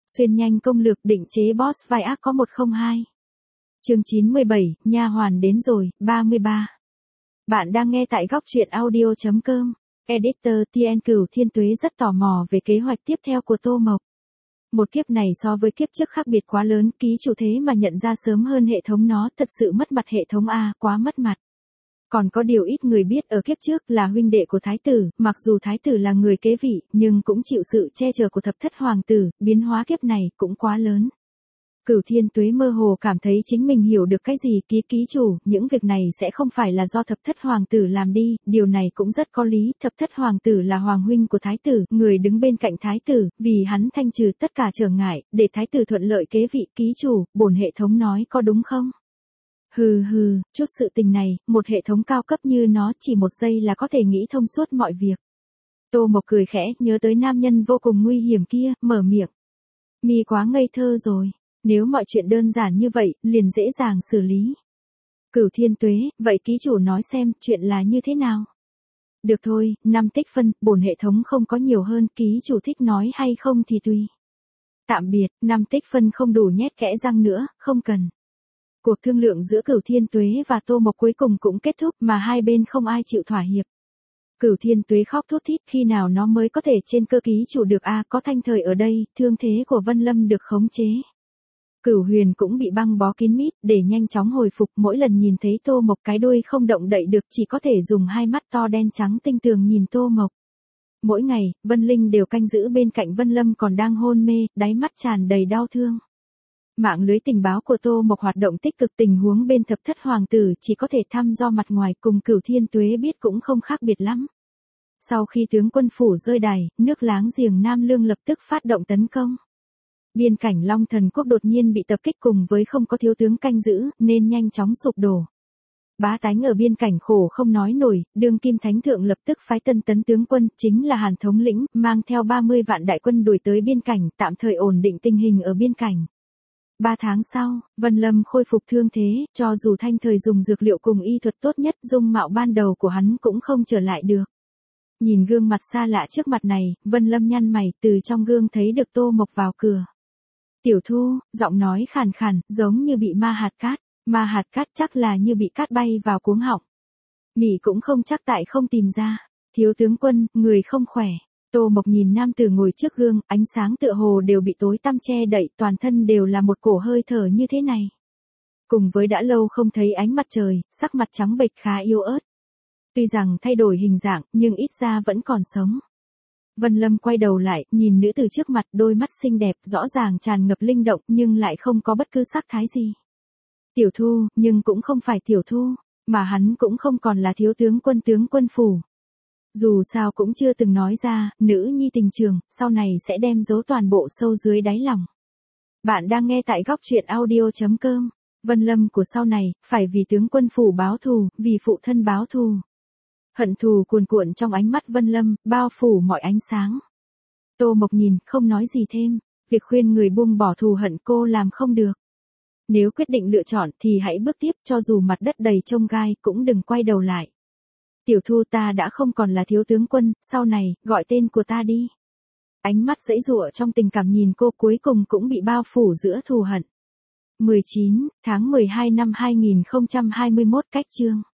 Xuyên nhanh công lược định chế boss vai ác có 102. Chương 97, nha hoàn đến rồi, 33. Bạn đang nghe tại góc truyện audio.com. Editor TN Cửu Thiên Tuế rất tò mò về kế hoạch tiếp theo của Tô Mộc. Một kiếp này so với kiếp trước khác biệt quá lớn, ký chủ thế mà nhận ra sớm hơn hệ thống nó, thật sự mất mặt hệ thống A, quá mất mặt. Còn có điều ít người biết ở kiếp trước là huynh đệ của thái tử, mặc dù thái tử là người kế vị, nhưng cũng chịu sự che chở của thập thất hoàng tử, biến hóa kiếp này cũng quá lớn. Cửu Thiên Tuế mơ hồ cảm thấy chính mình hiểu được cái gì, ký chủ, những việc này sẽ không phải là do thập thất hoàng tử làm đi, điều này cũng rất có lý, thập thất hoàng tử là hoàng huynh của thái tử, người đứng bên cạnh thái tử, vì hắn thanh trừ tất cả trở ngại, để thái tử thuận lợi kế vị, ký chủ, bổn hệ thống nói có đúng không? Hừ, chút sự tình này, một hệ thống cao cấp như nó chỉ một giây là có thể nghĩ thông suốt mọi việc. Tô Mộc cười khẽ, nhớ tới nam nhân vô cùng nguy hiểm kia, mở miệng. Mi quá ngây thơ rồi, nếu mọi chuyện đơn giản như vậy, liền dễ dàng xử lý. Cửu Thiên Tuế, vậy ký chủ nói xem, chuyện là như thế nào? Được thôi, 5 tích phân, bổn hệ thống không có nhiều hơn, ký chủ thích nói hay không thì tùy. Tạm biệt, 5 tích phân không đủ nhét kẽ răng nữa, không cần. Cuộc thương lượng giữa Cửu Thiên Tuế và Tô Mộc cuối cùng cũng kết thúc mà hai bên không ai chịu thỏa hiệp. Cửu Thiên Tuế khóc thút thít, khi nào nó mới có thể trên cơ ký chủ được có Thanh Thời ở đây, thương thế của Vân Lâm được khống chế. Cửu Huyền cũng bị băng bó kín mít, để nhanh chóng hồi phục, mỗi lần nhìn thấy Tô Mộc cái đuôi không động đậy được, chỉ có thể dùng hai mắt to đen trắng tinh tường nhìn Tô Mộc. Mỗi ngày, Vân Linh đều canh giữ bên cạnh Vân Lâm còn đang hôn mê, đáy mắt tràn đầy đau thương. Mạng lưới tình báo của Tô Mộc hoạt động tích cực, tình huống bên thập thất hoàng tử chỉ có thể thăm dò mặt ngoài, cùng Cửu Thiên Tuế biết cũng không khác biệt lắm. Sau khi tướng quân phủ rơi đài, nước láng giềng Nam Lương lập tức phát động tấn công. Biên cảnh Long Thần Quốc đột nhiên bị tập kích cùng với không có thiếu tướng canh giữ, nên nhanh chóng sụp đổ. Bá tánh ở biên cảnh khổ không nói nổi, đương kim thánh thượng lập tức phái tân tấn tướng quân, chính là Hàn thống lĩnh, mang theo 30 vạn đại quân đuổi tới biên cảnh, tạm thời ổn định tình hình ở biên cảnh. 3 tháng sau, Vân Lâm khôi phục thương thế, cho dù Thanh Thời dùng dược liệu cùng y thuật tốt nhất, dung mạo ban đầu của hắn cũng không trở lại được. Nhìn gương mặt xa lạ trước mặt này, Vân Lâm nhăn mày, từ trong gương thấy được Tô Mộc vào cửa. Tiểu Thu, giọng nói khàn khàn, giống như bị ma hạt cát chắc là như bị cát bay vào cuống họng. Mị cũng không chắc tại không tìm ra. Thiếu tướng quân, người không khỏe. Tô Mộc nhìn nam tử ngồi trước gương, ánh sáng tựa hồ đều bị tối tăm che đậy, toàn thân đều là một cổ hơi thở như thế này. Cùng với đã lâu không thấy ánh mặt trời, sắc mặt trắng bệch khá yếu ớt. Tuy rằng thay đổi hình dạng, nhưng ít ra vẫn còn sống. Vân Lâm quay đầu lại, nhìn nữ tử trước mặt, đôi mắt xinh đẹp, rõ ràng tràn ngập linh động, nhưng lại không có bất cứ sắc thái gì. Tiểu Thu, nhưng cũng không phải Tiểu Thu, mà hắn cũng không còn là thiếu tướng quân phủ. Dù sao cũng chưa từng nói ra, nữ nhi tình trường, sau này sẽ đem giấu toàn bộ sâu dưới đáy lòng. Bạn đang nghe tại góc truyện audio.com. Vân Lâm của sau này, phải vì tướng quân phủ báo thù, vì phụ thân báo thù. Hận thù cuồn cuộn trong ánh mắt Vân Lâm, bao phủ mọi ánh sáng. Tô Mộc nhìn, không nói gì thêm, việc khuyên người buông bỏ thù hận cô làm không được. Nếu quyết định lựa chọn thì hãy bước tiếp, cho dù mặt đất đầy chông gai, cũng đừng quay đầu lại. Tiểu Thu, ta đã không còn là thiếu tướng quân, sau này, gọi tên của ta đi. Ánh mắt giãy giụa trong tình cảm nhìn cô, cuối cùng cũng bị bao phủ giữa thù hận. 19 tháng 12 năm 2021 cách chương.